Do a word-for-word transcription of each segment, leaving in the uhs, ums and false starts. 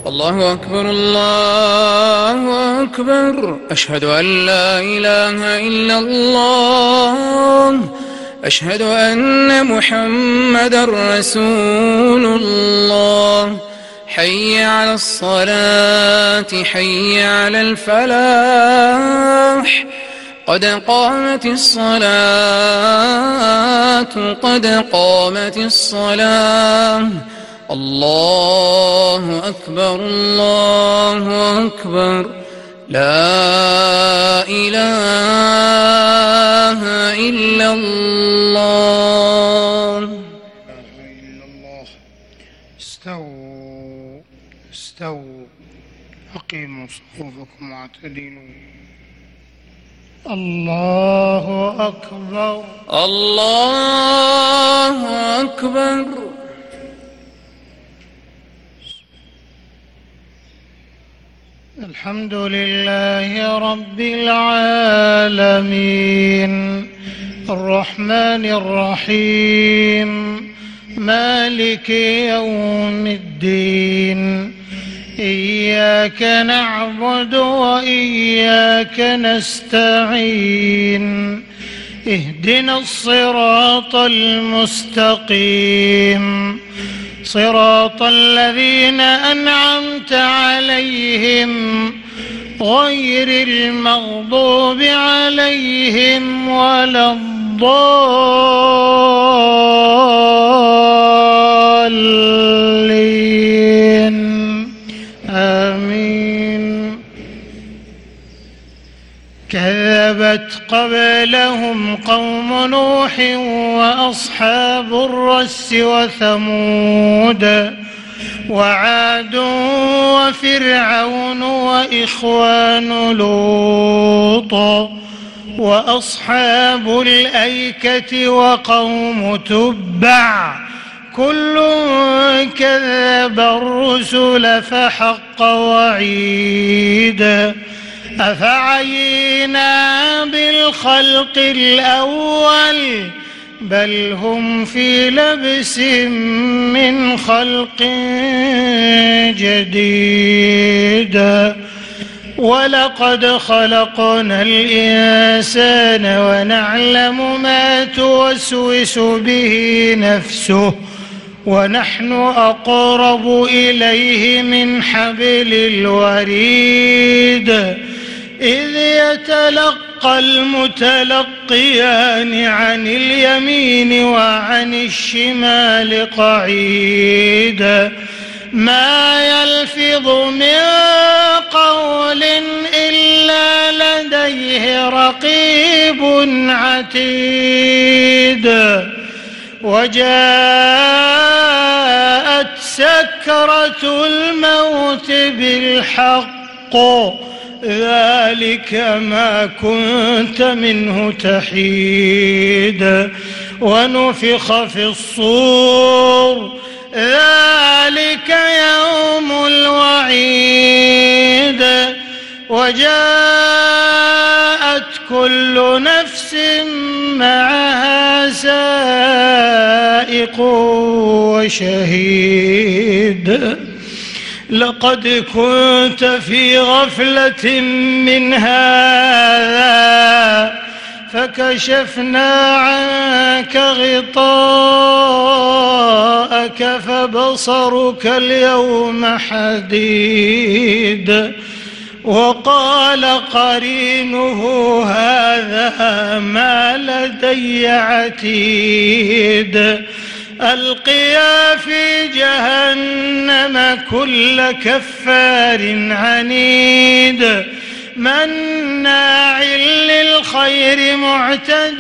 الله أكبر الله أكبر. أشهد أن لا إله إلا الله. أشهد أن محمدًا رسول الله. حي على الصلاة حي على الفلاح. قد قامت الصلاة قد قامت الصلاة. الله أكبر الله أكبر. لا إله إلا الله. استووا استووا أقيموا صفوفكم واعتدلوا. الله أكبر الله أكبر. الحمد لله رب العالمين الرحمن الرحيم مالك يوم الدين. إياك نعبد وإياك نستعين. اهدنا الصراط المستقيم صراط الذين أنعمت عليهم غير المغضوب عليهم ولا الضالين. آمين. كذبت قبلهم قوم نوح وأصحاب الرس وثمود وعاد وفرعون وإخوان لوط وأصحاب الأيكة وقوم تبع كل كذب الرسل فحق وعيد. أفعينا بالخلق الأول بل هم في لبس من خلق جديد. ولقد خلقنا الإنسان ونعلم ما توسوس به نفسه ونحن أقرب إليه من حبل الوريد. إذ يتلقى المتلقيان عن اليمين وعن الشمال قعيد. ما يلفظ من قول إلا لديه رقيب عتيد. وجاءت سكرة الموت بالحق ذلك ما كنت منه تحيد. ونفخ في الصور ذلك يوم الوعيد. وجاءت كل نفس معها سائق وشهيد. لقد كنت في غفلة من هذا فكشفنا عنك غطاءك فبصرك اليوم حديد. وقال قرينه هذا ما لدي عتيد. ألقيا في جهنم كل كفار عنيد مناع للخير معتد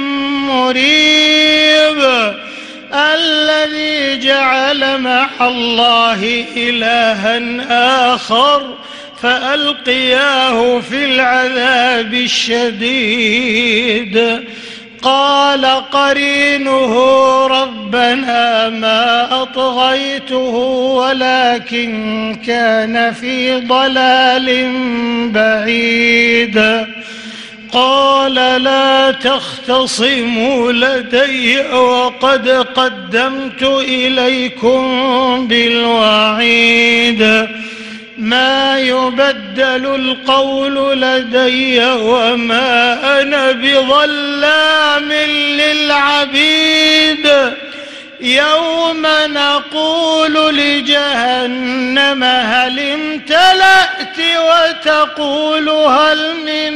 مريب. الذي جعل مع الله إلها آخر فألقياه في العذاب الشديد. قال قرينه ربنا ما أطغيته ولكن كان في ضلال بعيد. قال لا تختصموا لدي وقد قدمت إليكم بالوعيد. ما يبدل القول لدي وما أنا بظلام للعبيد يوم نقول لجهنم هل امتلأت وتقول هل من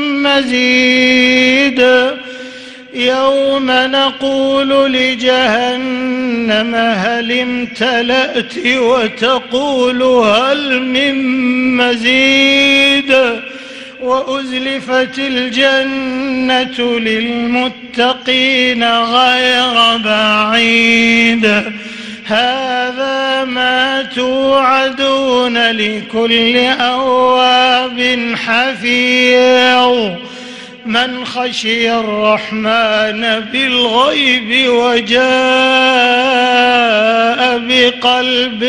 مزيد يوم نقول لجهنم هل امتلأت وتقول هل من مزيد وأزلفت الجنة للمتقين غير بعيد هذا ما توعدون لكل أواب حفيظ من خشي الرحمن بالغيب وجاء بقلب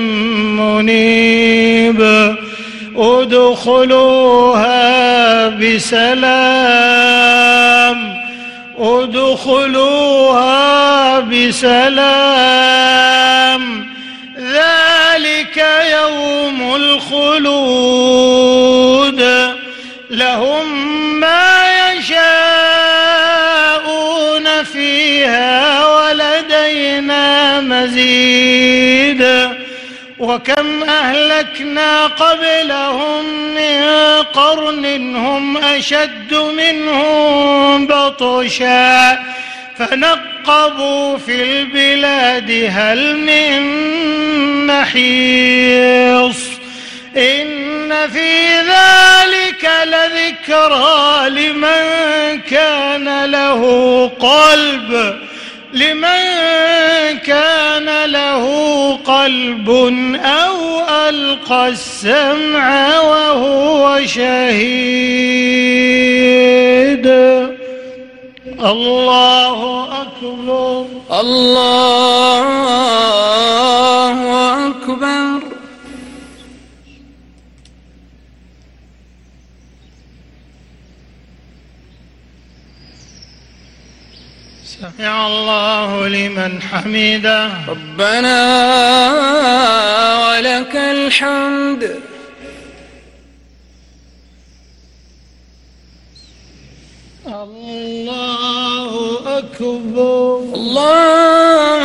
منيب ادخلوها بسلام ادخلوها بسلام ذلك يوم الخلود لهم ما يشاءون فيها ولدينا مزيد وكم أهلكنا قبلهم من قرن هم أشد منهم بطشا فنقبوا في البلاد هل من محيص إن في ذلك لذكرى لمن كان له قلب لمن كان له قلب أو ألقى السمع وهو شهيد الله أكبر الله أكبر سمع الله لمن حمده ربنا ولك الحمد الله أكبر الله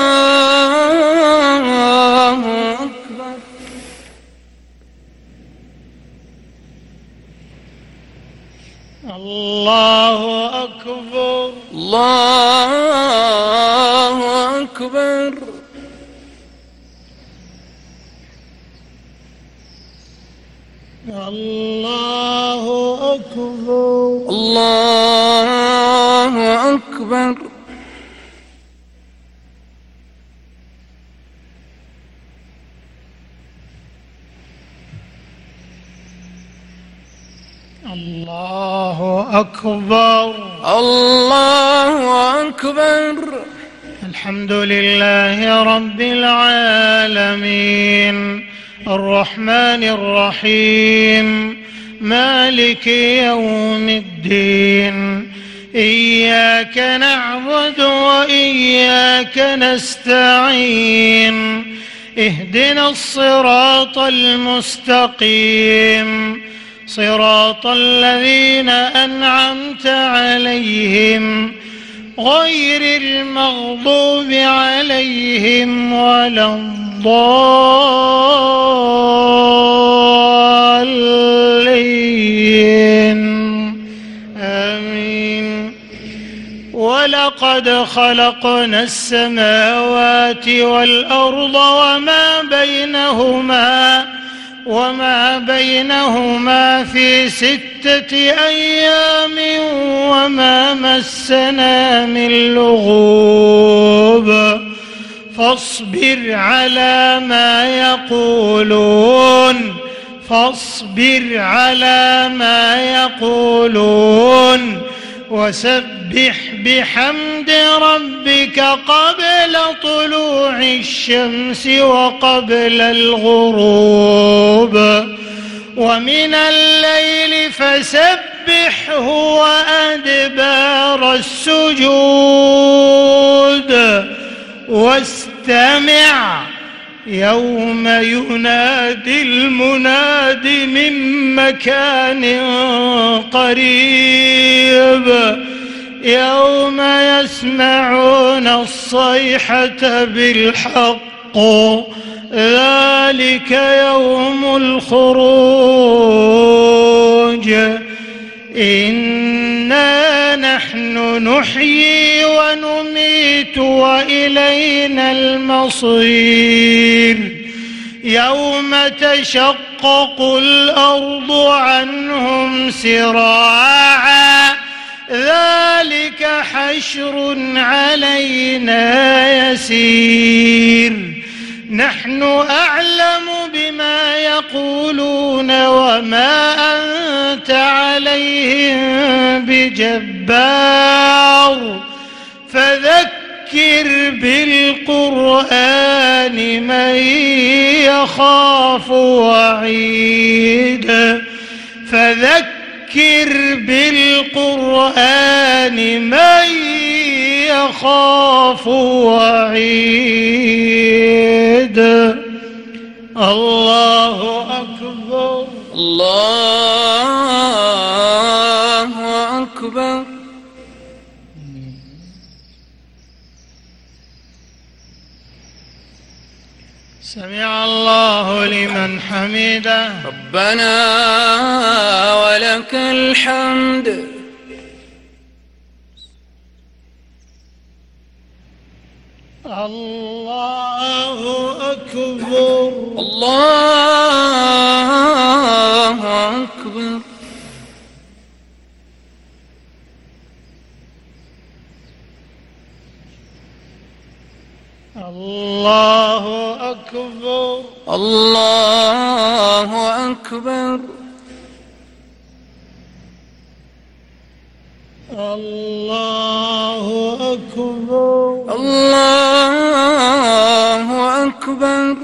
أكبر الله أكبر الله أكبر الله أكبر الله أكبر الله أكبر الله أكبر الحمد لله رب العالمين الرحمن الرحيم مالك يوم الدين إياك نعبد وإياك نستعين اهدنا الصراط المستقيم صراط الذين أنعمت عليهم غير المغضوب عليهم ولا الضالين آمين ولقد خلقنا السماوات والأرض وما بينهما وما بينهما في ستة أيام وما مسنا من لغوب فاصبر على ما يقولون فاصبر على ما يقولون وسبح بحمد ربك قبل طلوع الشمس وقبل الغروب ومن الليل فسبحه وأدبار السجود واستمع يوم ينادي المناد من مكان قريب يوم يسمعون الصيحة بالحق ذلك يوم الخروج إنا نحن نحيي ونميت وإلينا المصير يوم تشقق الأرض عنهم سراعا ذلك حشر علينا يسير نحن أعلم بما يقولون وما أنت عليهم بجبار فذكر بالقرآن من يخاف وعيد فذكر بالقرآن من يخاف وعيد الله أكبر الله أكبر سمع الله لمن حمده ربنا ولك الحمد الله أكبر الله أكبر الله أكبر الله أكبر الله أكبر الله أكبر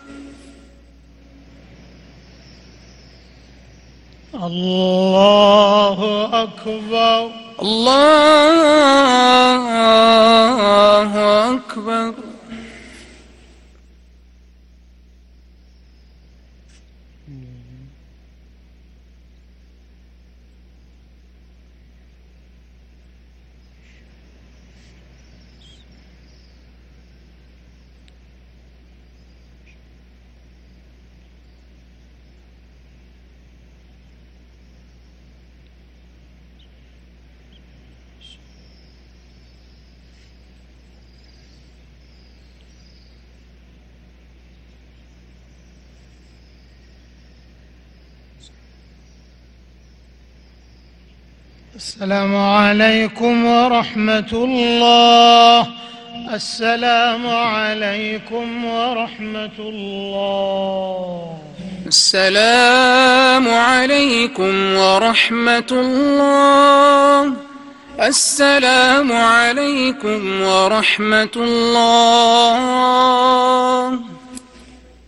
الله أكبر الله أكبر السلام عليكم ورحمة الله السلام عليكم ورحمة الله السلام عليكم ورحمة الله السلام عليكم ورحمة الله